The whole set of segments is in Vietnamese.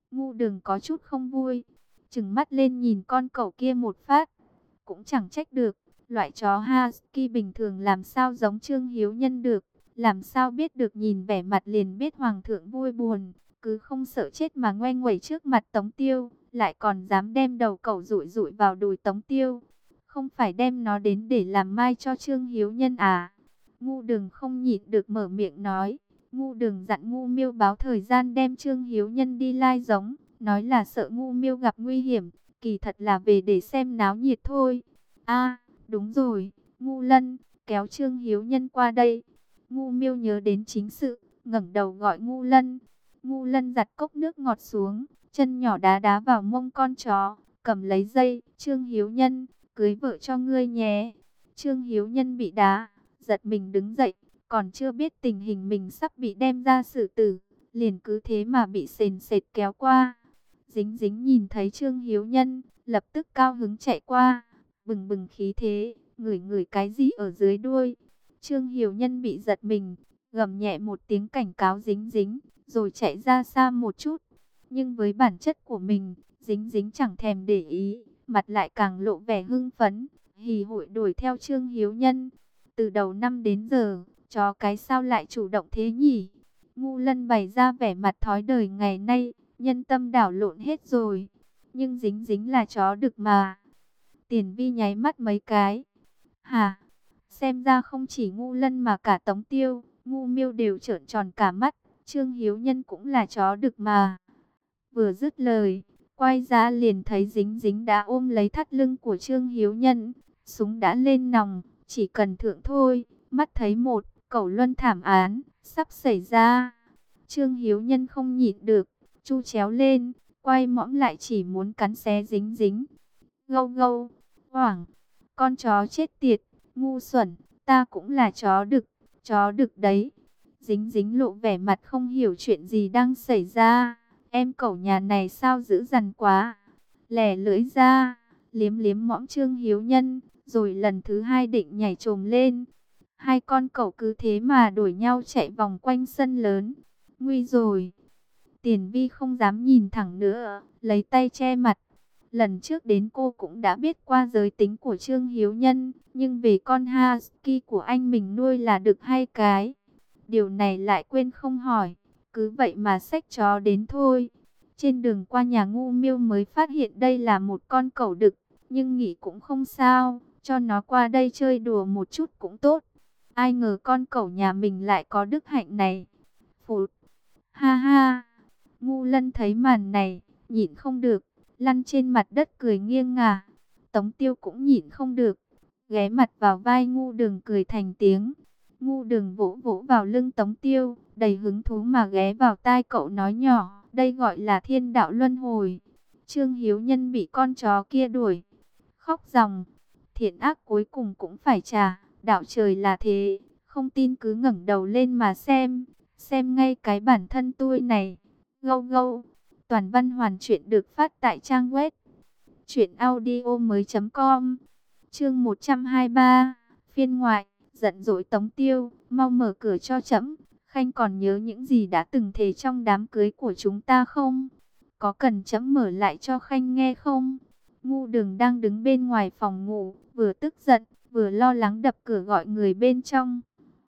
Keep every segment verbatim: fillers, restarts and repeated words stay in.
Ngu Đường có chút không vui, trừng mắt lên nhìn con cẩu kia một phát. Cũng chẳng trách được, loại chó Husky bình thường làm sao giống Trương Hiếu Nhân được, làm sao biết được nhìn vẻ mặt liền biết hoàng thượng vui buồn, cứ không sợ chết mà ngoe nguẩy trước mặt Tống Tiêu, lại còn dám đem đầu cẩu rụi rụi vào đùi Tống Tiêu. Không phải đem nó đến để làm mai cho Trương Hiếu Nhân à? Ngu Đường không nhịn được mở miệng nói. Ngu Đường dặn Ngu Miêu báo thời gian đem Trương Hiếu Nhân đi lai giống, nói là sợ Ngu Miêu gặp nguy hiểm, kỳ thật là về để xem náo nhiệt thôi. A, đúng rồi, Ngu Lân, kéo Trương Hiếu Nhân qua đây. Ngu Miêu nhớ đến chính sự, ngẩng đầu gọi Ngu Lân. Ngu Lân giặt cốc nước ngọt xuống, chân nhỏ đá đá vào mông con chó, cầm lấy dây, Trương Hiếu Nhân, cưới vợ cho ngươi nhé. Trương Hiếu Nhân bị đá, giật mình đứng dậy, còn chưa biết tình hình mình sắp bị đem ra xử tử, liền cứ thế mà bị sền sệt kéo qua. Dính dính nhìn thấy Trương Hiếu Nhân, lập tức cao hứng chạy qua, bừng bừng khí thế, ngửi ngửi cái gì ở dưới đuôi. Trương Hiếu Nhân bị giật mình, gầm nhẹ một tiếng cảnh cáo Dính dính, rồi chạy ra xa một chút. Nhưng với bản chất của mình, Dính dính chẳng thèm để ý, mặt lại càng lộ vẻ hưng phấn, hì hụi đuổi theo Trương Hiếu Nhân. Từ đầu năm đến giờ, chó cái sao lại chủ động thế nhỉ? Ngu Lân bày ra vẻ mặt thói đời ngày nay, nhân tâm đảo lộn hết rồi. Nhưng Dính dính là chó đực mà. Tiền Vi nháy mắt mấy cái. Hả? Xem ra không chỉ Ngu Lân mà cả Tống Tiêu, Ngu Miêu đều trợn tròn cả mắt. Trương Hiếu Nhân cũng là chó đực mà. Vừa dứt lời, quay ra liền thấy Dính dính đã ôm lấy thắt lưng của Trương Hiếu Nhân. Súng đã lên nòng, chỉ cần thượng thôi. Mắt thấy một cẩu luân thảm án sắp xảy ra. Trương Hiếu Nhân không nhịn được, chu chéo lên, quay mõm lại chỉ muốn cắn xé Dính dính. Gâu gâu, hoảng, con chó chết tiệt, ngu xuẩn, ta cũng là chó đực, chó đực đấy. Dính dính lộ vẻ mặt không hiểu chuyện gì đang xảy ra. Em cẩu nhà này sao dữ dằn quá. Lẻ lưỡi ra, liếm liếm mõm Trương Hiếu Nhân, rồi lần thứ hai định nhảy chồm lên. Hai con cẩu cứ thế mà đuổi nhau chạy vòng quanh sân lớn. Nguy rồi. Tiền Vi không dám nhìn thẳng nữa, lấy tay che mặt. Lần trước đến cô cũng đã biết qua giới tính của Trương Hiếu Nhân, nhưng về con Husky của anh mình nuôi là đực hay cái. Điều này lại quên không hỏi, cứ vậy mà xách chó đến thôi. Trên đường qua nhà Ngu Miêu mới phát hiện đây là một con cẩu đực, nhưng nghĩ cũng không sao, cho nó qua đây chơi đùa một chút cũng tốt. Ai ngờ con cẩu nhà mình lại có đức hạnh này. Phụt, ha ha, Ngu Lân thấy màn này, nhịn không được, lăn trên mặt đất cười nghiêng ngả. Tống Tiêu cũng nhịn không được, ghé mặt vào vai Ngu Đường cười thành tiếng. Ngu Đường vỗ vỗ vào lưng Tống Tiêu, đầy hứng thú mà ghé vào tai cậu nói nhỏ, đây gọi là thiên đạo luân hồi. Trương Hiếu Nhân bị con chó kia đuổi, khóc ròng, thiện ác cuối cùng cũng phải trả, đạo trời là thế, không tin cứ ngẩng đầu lên mà xem, xem ngay cái bản thân tôi này. Gâu gâu, toàn văn hoàn truyện được phát tại trang web truyện audio mới chấm com. Chương một trăm hai mươi ba, phiên ngoại, giận dỗi Tống Tiêu, mau mở cửa cho trẫm. Khanh còn nhớ những gì đã từng thề trong đám cưới của chúng ta không? Có cần trẫm mở lại cho Khanh nghe không? Ngu Đường đang đứng bên ngoài phòng ngủ, vừa tức giận, vừa lo lắng đập cửa gọi người bên trong.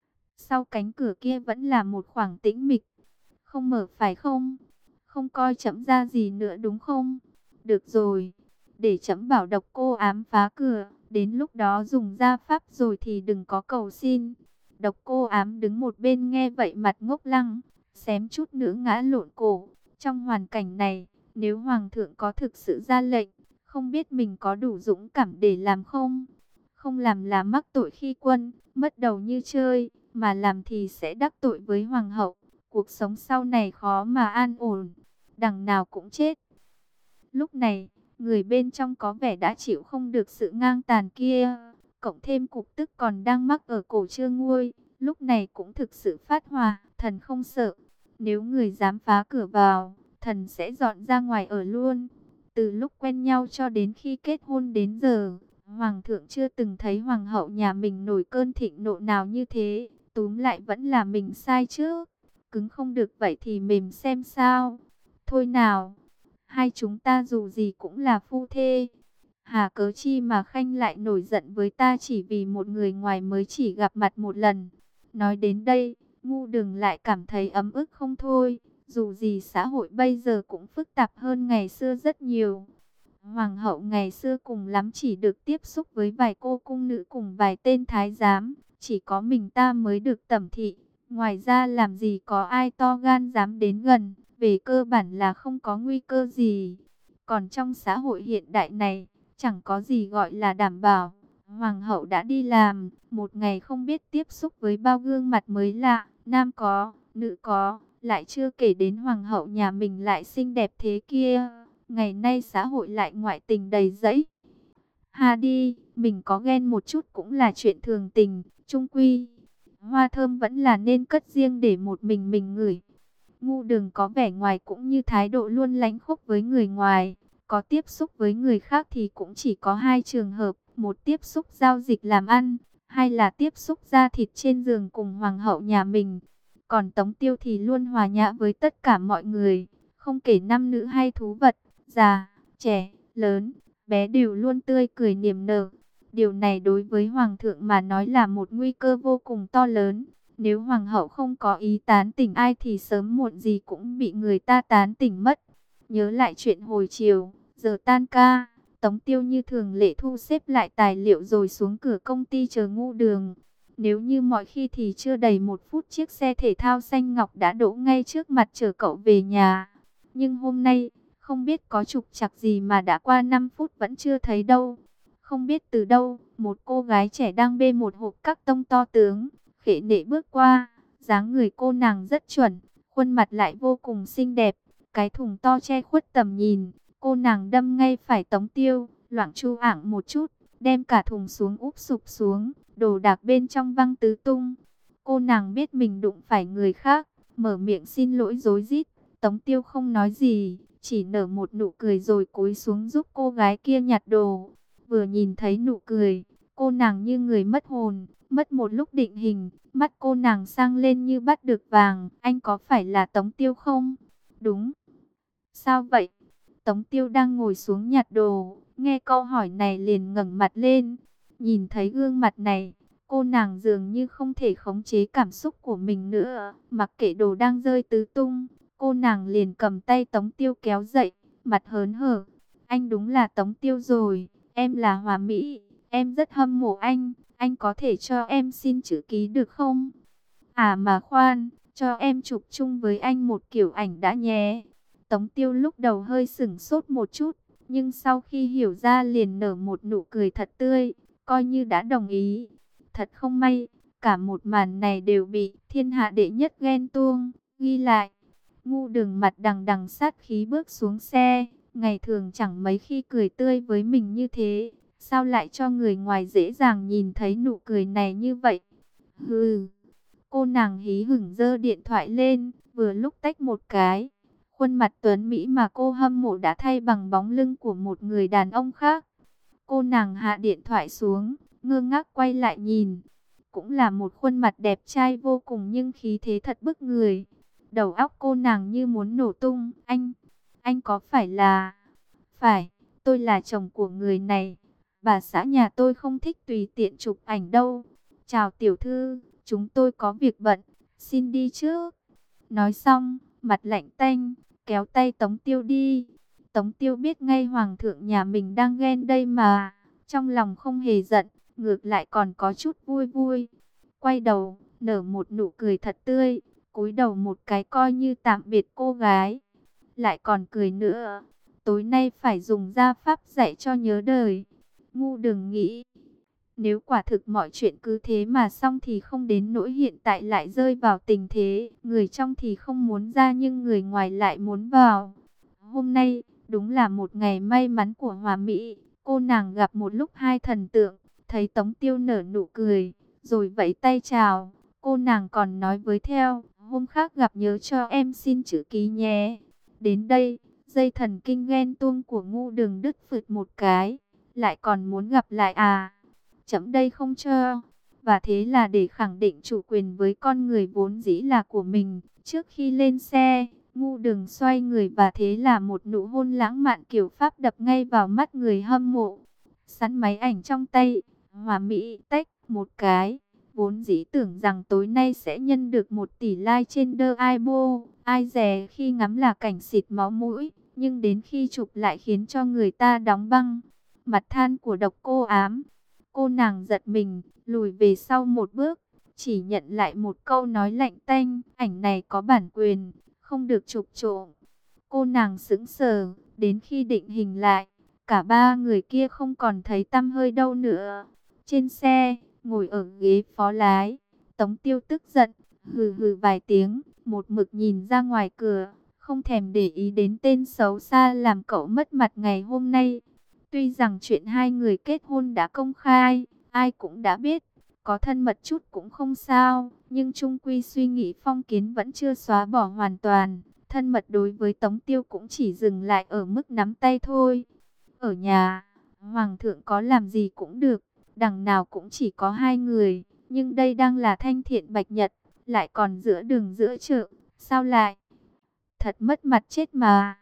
Sau cánh cửa kia vẫn là một khoảng tĩnh mịch. Không mở phải không? Không coi trẫm ra gì nữa đúng không? Được rồi, để trẫm bảo độc cô ám phá cửa, đến lúc đó dùng gia pháp rồi thì đừng có cầu xin. Độc cô ám đứng một bên nghe vậy mặt ngốc lăng, xém chút nữa ngã lộn cổ. Trong hoàn cảnh này, nếu hoàng thượng có thực sự ra lệnh, không biết mình có đủ dũng cảm để làm không? Không làm là mắc tội khi quân, mất đầu như chơi, mà làm thì sẽ đắc tội với hoàng hậu. Cuộc sống sau này khó mà an ổn, đằng nào cũng chết. Lúc này, người bên trong có vẻ đã chịu không được sự ngang tàn kia, cộng thêm cục tức còn đang mắc ở cổ chưa nguôi, lúc này cũng thực sự phát hỏa, thần không sợ. Nếu người dám phá cửa vào, thần sẽ dọn ra ngoài ở luôn. Từ lúc quen nhau cho đến khi kết hôn đến giờ, hoàng thượng chưa từng thấy hoàng hậu nhà mình nổi cơn thịnh nộ nào như thế. Túm lại vẫn là mình sai chứ. Cứng không được vậy thì mềm xem sao. Thôi nào, hai chúng ta dù gì cũng là phu thê. Hà cớ chi mà Khanh lại nổi giận với ta chỉ vì một người ngoài mới chỉ gặp mặt một lần. Nói đến đây, Ngu Đừng lại cảm thấy ấm ức không thôi. Dù gì xã hội bây giờ cũng phức tạp hơn ngày xưa rất nhiều. Hoàng hậu ngày xưa cùng lắm chỉ được tiếp xúc với vài cô cung nữ cùng vài tên thái giám. Chỉ có mình ta mới được tẩm thị. Ngoài ra làm gì có ai to gan dám đến gần. Về cơ bản là không có nguy cơ gì. Còn trong xã hội hiện đại này, chẳng có gì gọi là đảm bảo. Hoàng hậu đã đi làm, một ngày không biết tiếp xúc với bao gương mặt mới lạ, nam có, nữ có, lại chưa kể đến hoàng hậu nhà mình lại xinh đẹp thế kia. Ngày nay xã hội lại ngoại tình đầy rẫy. Ha đi, mình có ghen một chút cũng là chuyện thường tình, chung quy. Hoa thơm vẫn là nên cất riêng để một mình mình ngửi. Ngu Đừng có vẻ ngoài cũng như thái độ luôn lánh khúc với người ngoài. Có tiếp xúc với người khác thì cũng chỉ có hai trường hợp. Một tiếp xúc giao dịch làm ăn, hai là tiếp xúc da thịt trên giường cùng hoàng hậu nhà mình. Còn Tống Tiêu thì luôn hòa nhã với tất cả mọi người. Không kể nam nữ hay thú vật, già, trẻ, lớn, bé đều luôn tươi cười niềm nở. Điều này đối với hoàng thượng mà nói là một nguy cơ vô cùng to lớn. Nếu hoàng hậu không có ý tán tỉnh ai thì sớm muộn gì cũng bị người ta tán tỉnh mất. Nhớ lại chuyện hồi chiều, giờ tan ca, Tống Tiêu như thường lệ thu xếp lại tài liệu rồi xuống cửa công ty chờ Ngu Đường. Nếu như mọi khi thì chưa đầy một phút chiếc xe thể thao xanh ngọc đã đỗ ngay trước mặt chờ cậu về nhà. Nhưng hôm nay, không biết có trục trặc gì mà đã qua năm phút vẫn chưa thấy đâu. Không biết từ đâu, một cô gái trẻ đang bê một hộp các tông to tướng, khệ nệ bước qua. Dáng người cô nàng rất chuẩn, khuôn mặt lại vô cùng xinh đẹp. Cái thùng to che khuất tầm nhìn, cô nàng đâm ngay phải Tống Tiêu, loạng chu ảng một chút, đem cả thùng xuống úp sụp xuống, đồ đạc bên trong văng tứ tung. Cô nàng biết mình đụng phải người khác, mở miệng xin lỗi rối rít. Tống Tiêu không nói gì, chỉ nở một nụ cười rồi cúi xuống giúp cô gái kia nhặt đồ. Vừa nhìn thấy nụ cười, cô nàng như người mất hồn, mất một lúc định hình, mắt cô nàng sang lên như bắt được vàng. Anh có phải là Tống Tiêu không? Đúng. Sao vậy? Tống Tiêu đang ngồi xuống nhặt đồ, nghe câu hỏi này liền ngẩng mặt lên. Nhìn thấy gương mặt này, cô nàng dường như không thể khống chế cảm xúc của mình nữa. Mặc kệ đồ đang rơi tứ tung, cô nàng liền cầm tay Tống Tiêu kéo dậy, mặt hớn hở. Anh đúng là Tống Tiêu rồi, em là Hòa Mỹ, em rất hâm mộ anh, anh có thể cho em xin chữ ký được không? À mà khoan, cho em chụp chung với anh một kiểu ảnh đã nhé. Tống Tiêu lúc đầu hơi sửng sốt một chút, nhưng sau khi hiểu ra liền nở một nụ cười thật tươi, coi như đã đồng ý. Thật không may, cả một màn này đều bị thiên hạ đệ nhất ghen tuông ghi lại. Ngu Đường mặt đằng đằng sát khí bước xuống xe, ngày thường chẳng mấy khi cười tươi với mình như thế, sao lại cho người ngoài dễ dàng nhìn thấy nụ cười này như vậy? Hừ. Cô nàng hí hửng giơ điện thoại lên, vừa lúc tách một cái. Khuôn mặt tuấn Mỹ mà cô hâm mộ đã thay bằng bóng lưng của một người đàn ông khác. Cô nàng hạ điện thoại xuống, ngơ ngác quay lại nhìn. Cũng là một khuôn mặt đẹp trai vô cùng nhưng khí thế thật bức người. Đầu óc cô nàng như muốn nổ tung. Anh, anh có phải là... Phải, tôi là chồng của người này. Bà xã nhà tôi không thích tùy tiện chụp ảnh đâu. Chào tiểu thư, chúng tôi có việc bận, xin đi trước. Nói xong, mặt lạnh tanh, kéo tay Tống Tiêu đi. Tống Tiêu biết ngay hoàng thượng nhà mình đang ghen đây mà, trong lòng không hề giận, ngược lại còn có chút vui vui. Quay đầu, nở một nụ cười thật tươi, cúi đầu một cái coi như tạm biệt cô gái. Lại còn cười nữa, tối nay phải dùng gia pháp dạy cho nhớ đời. Ngu đừng nghĩ, nếu quả thực mọi chuyện cứ thế mà xong thì không đến nỗi hiện tại lại rơi vào tình thế. Người trong thì không muốn ra nhưng người ngoài lại muốn vào. Hôm nay, đúng là một ngày may mắn của Hòa Mỹ. Cô nàng gặp một lúc hai thần tượng, thấy Tống Tiêu nở nụ cười, rồi vẫy tay chào. Cô nàng còn nói với theo, hôm khác gặp nhớ cho em xin chữ ký nhé. Đến đây, dây thần kinh ghen tuông của Ngu Đường đứt phượt một cái. Lại còn muốn gặp lại à? Chấm đây không cho. Và thế là để khẳng định chủ quyền với con người vốn dĩ là của mình. Trước khi lên xe, Ngu Đường xoay người và thế là một nụ hôn lãng mạn kiểu Pháp đập ngay vào mắt người hâm mộ. Sẵn máy ảnh trong tay, Hòa Mỹ tách một cái. Vốn dĩ tưởng rằng tối nay sẽ nhân được một tỷ like trên The Weibo. Ai dè khi ngắm là cảnh xịt máu mũi, nhưng đến khi chụp lại khiến cho người ta đóng băng. Mặt than của Độc Cô Ám. Cô nàng giật mình, lùi về sau một bước, chỉ nhận lại một câu nói lạnh tanh, ảnh này có bản quyền, không được chụp trộm. Cô nàng sững sờ, đến khi định hình lại, cả ba người kia không còn thấy tăm hơi đâu nữa. Trên xe, ngồi ở ghế phó lái, Tống Tiêu tức giận, hừ hừ vài tiếng, một mực nhìn ra ngoài cửa, không thèm để ý đến tên xấu xa làm cậu mất mặt ngày hôm nay. Tuy rằng chuyện hai người kết hôn đã công khai, ai cũng đã biết, có thân mật chút cũng không sao, nhưng chung quy suy nghĩ phong kiến vẫn chưa xóa bỏ hoàn toàn. Thân mật đối với Tống Tiêu cũng chỉ dừng lại ở mức nắm tay thôi. Ở nhà, Hoàng thượng có làm gì cũng được, đằng nào cũng chỉ có hai người, nhưng đây đang là Thanh Thiện Bạch Nhật, lại còn giữa đường giữa chợ, sao lại? Thật mất mặt chết mà.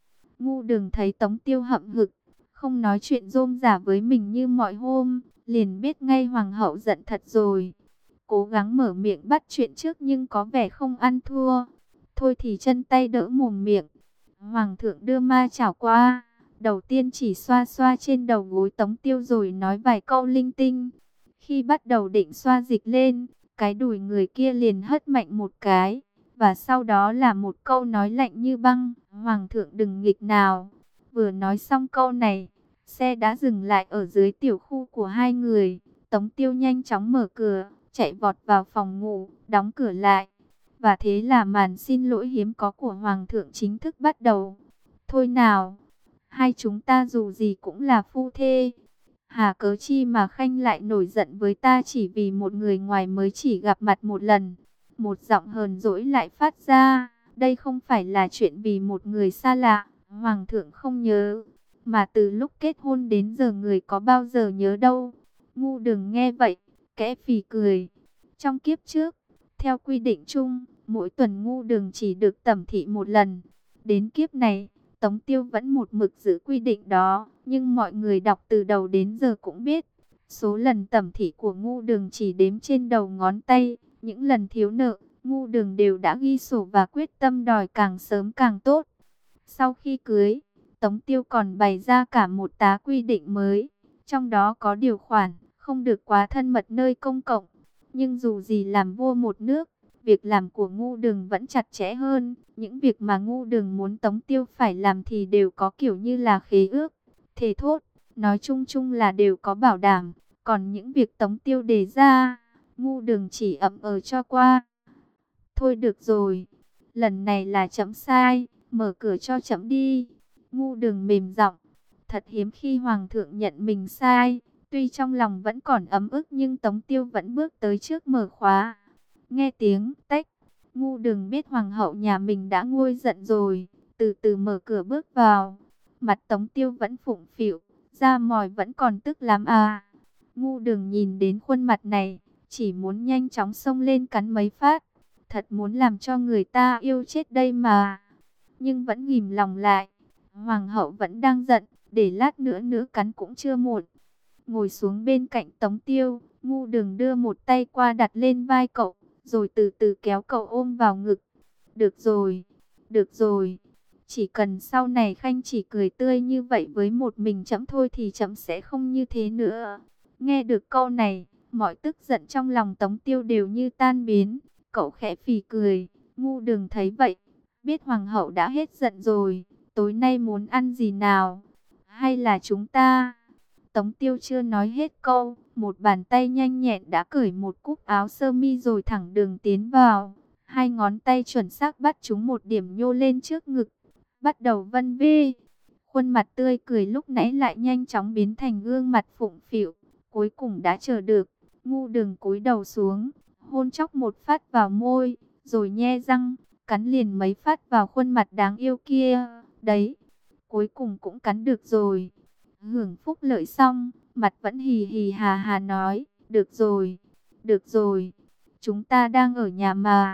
Ngu Đường thấy Tống Tiêu hậm hực, không nói chuyện rôm rả với mình như mọi hôm, liền biết ngay hoàng hậu giận thật rồi. Cố gắng mở miệng bắt chuyện trước nhưng có vẻ không ăn thua. Thôi thì chân tay đỡ mồm miệng. Hoàng thượng đưa ma chảo qua, đầu tiên chỉ xoa xoa trên đầu gối Tống Tiêu rồi nói vài câu linh tinh. Khi bắt đầu định xoa dịch lên, cái đùi người kia liền hất mạnh một cái, và sau đó là một câu nói lạnh như băng, Hoàng thượng đừng nghịch nào. Vừa nói xong câu này, xe đã dừng lại ở dưới tiểu khu của hai người. Tống Tiêu nhanh chóng mở cửa, chạy vọt vào phòng ngủ, đóng cửa lại. Và thế là màn xin lỗi hiếm có của Hoàng thượng chính thức bắt đầu. Thôi nào, hai chúng ta dù gì cũng là phu thê. Hà cớ chi mà Khanh lại nổi giận với ta chỉ vì một người ngoài mới chỉ gặp mặt một lần. Một giọng hờn dỗi lại phát ra, đây không phải là chuyện vì một người xa lạ, Hoàng thượng không nhớ. Mà từ lúc kết hôn đến giờ người có bao giờ nhớ đâu. Ngu Đường nghe vậy, kẽ phì cười. Trong kiếp trước, theo quy định chung, mỗi tuần Ngu Đường chỉ được tẩm thị một lần. Đến kiếp này, Tống Tiêu vẫn một mực giữ quy định đó. Nhưng mọi người đọc từ đầu đến giờ cũng biết, số lần tẩm thị của Ngu Đường chỉ đếm trên đầu ngón tay. Những lần thiếu nợ, Ngu Đường đều đã ghi sổ và quyết tâm đòi càng sớm càng tốt. Sau khi cưới, Tống Tiêu còn bày ra cả một tá quy định mới. Trong đó có điều khoản, không được quá thân mật nơi công cộng. Nhưng dù gì làm vua một nước, việc làm của Ngu Đường vẫn chặt chẽ hơn. Những việc mà Ngu Đường muốn Tống Tiêu phải làm thì đều có kiểu như là khế ước, thề thốt. Nói chung chung là đều có bảo đảm. Còn những việc Tống Tiêu đề ra, Ngu Đường chỉ ậm ờ cho qua. Thôi được rồi, lần này là trẫm sai, mở cửa cho trẫm đi. Ngu Đường mềm giọng, thật hiếm khi Hoàng thượng nhận mình sai. Tuy trong lòng vẫn còn ấm ức nhưng Tống Tiêu vẫn bước tới trước mở khóa. Nghe tiếng tách, Ngu Đường biết Hoàng hậu nhà mình đã nguôi giận rồi, từ từ mở cửa bước vào. Mặt Tống Tiêu vẫn phụng phịu, da mòi vẫn còn tức lắm à. Ngu Đường nhìn đến khuôn mặt này, chỉ muốn nhanh chóng xông lên cắn mấy phát. Thật muốn làm cho người ta yêu chết đây mà. Nhưng vẫn ghìm lòng lại. Hoàng hậu vẫn đang giận, để lát nữa nữa cắn cũng chưa muộn. Ngồi xuống bên cạnh Tống Tiêu, Ngu Đường đưa một tay qua đặt lên vai cậu, rồi từ từ kéo cậu ôm vào ngực. Được rồi, được rồi. Chỉ cần sau này Khanh chỉ cười tươi như vậy với một mình trẫm thôi thì trẫm sẽ không như thế nữa. Nghe được câu này, mọi tức giận trong lòng Tống Tiêu đều như tan biến. Cậu khẽ phì cười. Ngu Đường thấy vậy, biết Hoàng hậu đã hết giận rồi. Tối nay muốn ăn gì nào? Hay là chúng ta? Tống Tiêu chưa nói hết câu, một bàn tay nhanh nhẹn đã cởi một cúc áo sơ mi rồi thẳng đường tiến vào. Hai ngón tay chuẩn xác bắt chúng một điểm nhô lên trước ngực, bắt đầu vân vê. Khuôn mặt tươi cười lúc nãy lại nhanh chóng biến thành gương mặt phụng phịu. Cuối cùng đã chờ được, Ngu Đường cúi đầu xuống, hôn chóc một phát vào môi, rồi nhe răng, cắn liền mấy phát vào khuôn mặt đáng yêu kia. Đấy, cuối cùng cũng cắn được rồi. Hưởng phúc lợi xong, mặt vẫn hì hì hà hà nói, được rồi, được rồi, chúng ta đang ở nhà mà,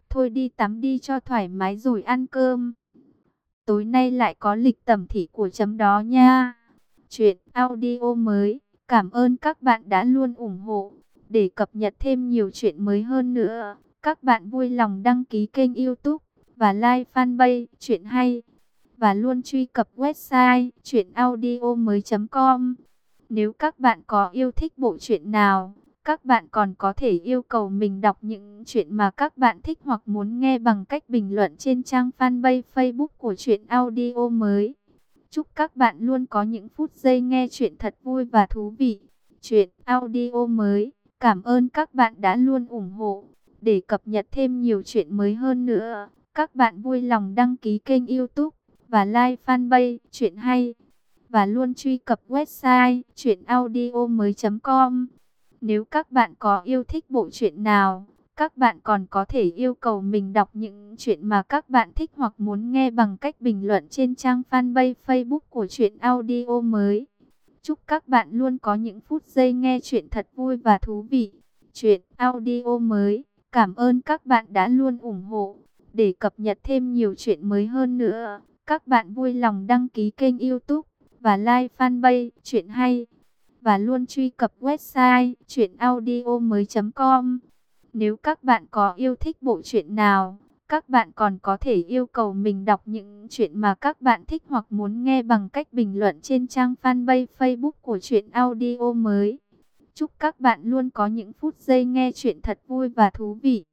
Thôi đi tắm đi cho thoải mái rồi ăn cơm. Tối nay lại có lịch tẩm thị của chấm đó nha. Chuyện audio mới. Cảm ơn các bạn đã luôn ủng hộ. Để cập nhật thêm nhiều chuyện mới hơn nữa, các bạn vui lòng đăng ký kênh YouTube và like fanpage Chuyện Hay. Và luôn truy cập website chuyện audio mới chấm com. Nếu các bạn có yêu thích bộ truyện nào, các bạn còn có thể yêu cầu mình đọc những chuyện mà các bạn thích hoặc muốn nghe bằng cách bình luận trên trang fanpage Facebook của Chuyện Audio mới. Chúc các bạn luôn có những phút giây nghe chuyện thật vui và thú vị. Chuyện audio mới. Cảm ơn các bạn đã luôn ủng hộ. Để cập nhật thêm nhiều chuyện mới hơn nữa, các bạn vui lòng đăng ký kênh YouTube và like fanpage Chuyện Hay. Và luôn truy cập website chuyện audio mới chấm com. Nếu các bạn có yêu thích bộ truyện nào, các bạn còn có thể yêu cầu mình đọc những chuyện mà các bạn thích hoặc muốn nghe bằng cách bình luận trên trang fanpage Facebook của Chuyện Audio mới. Chúc các bạn luôn có những phút giây nghe chuyện thật vui và thú vị. Chuyện audio mới. Cảm ơn các bạn đã luôn ủng hộ. Để cập nhật thêm nhiều chuyện mới hơn nữa, các bạn vui lòng đăng ký kênh YouTube và like fanpage Chuyện Hay. Và luôn truy cập website chuyện audio mới chấm com. Nếu các bạn có yêu thích bộ truyện nào, các bạn còn có thể yêu cầu mình đọc những chuyện mà các bạn thích hoặc muốn nghe bằng cách bình luận trên trang fanpage Facebook của Chuyện Audio mới. Chúc các bạn luôn có những phút giây nghe chuyện thật vui và thú vị.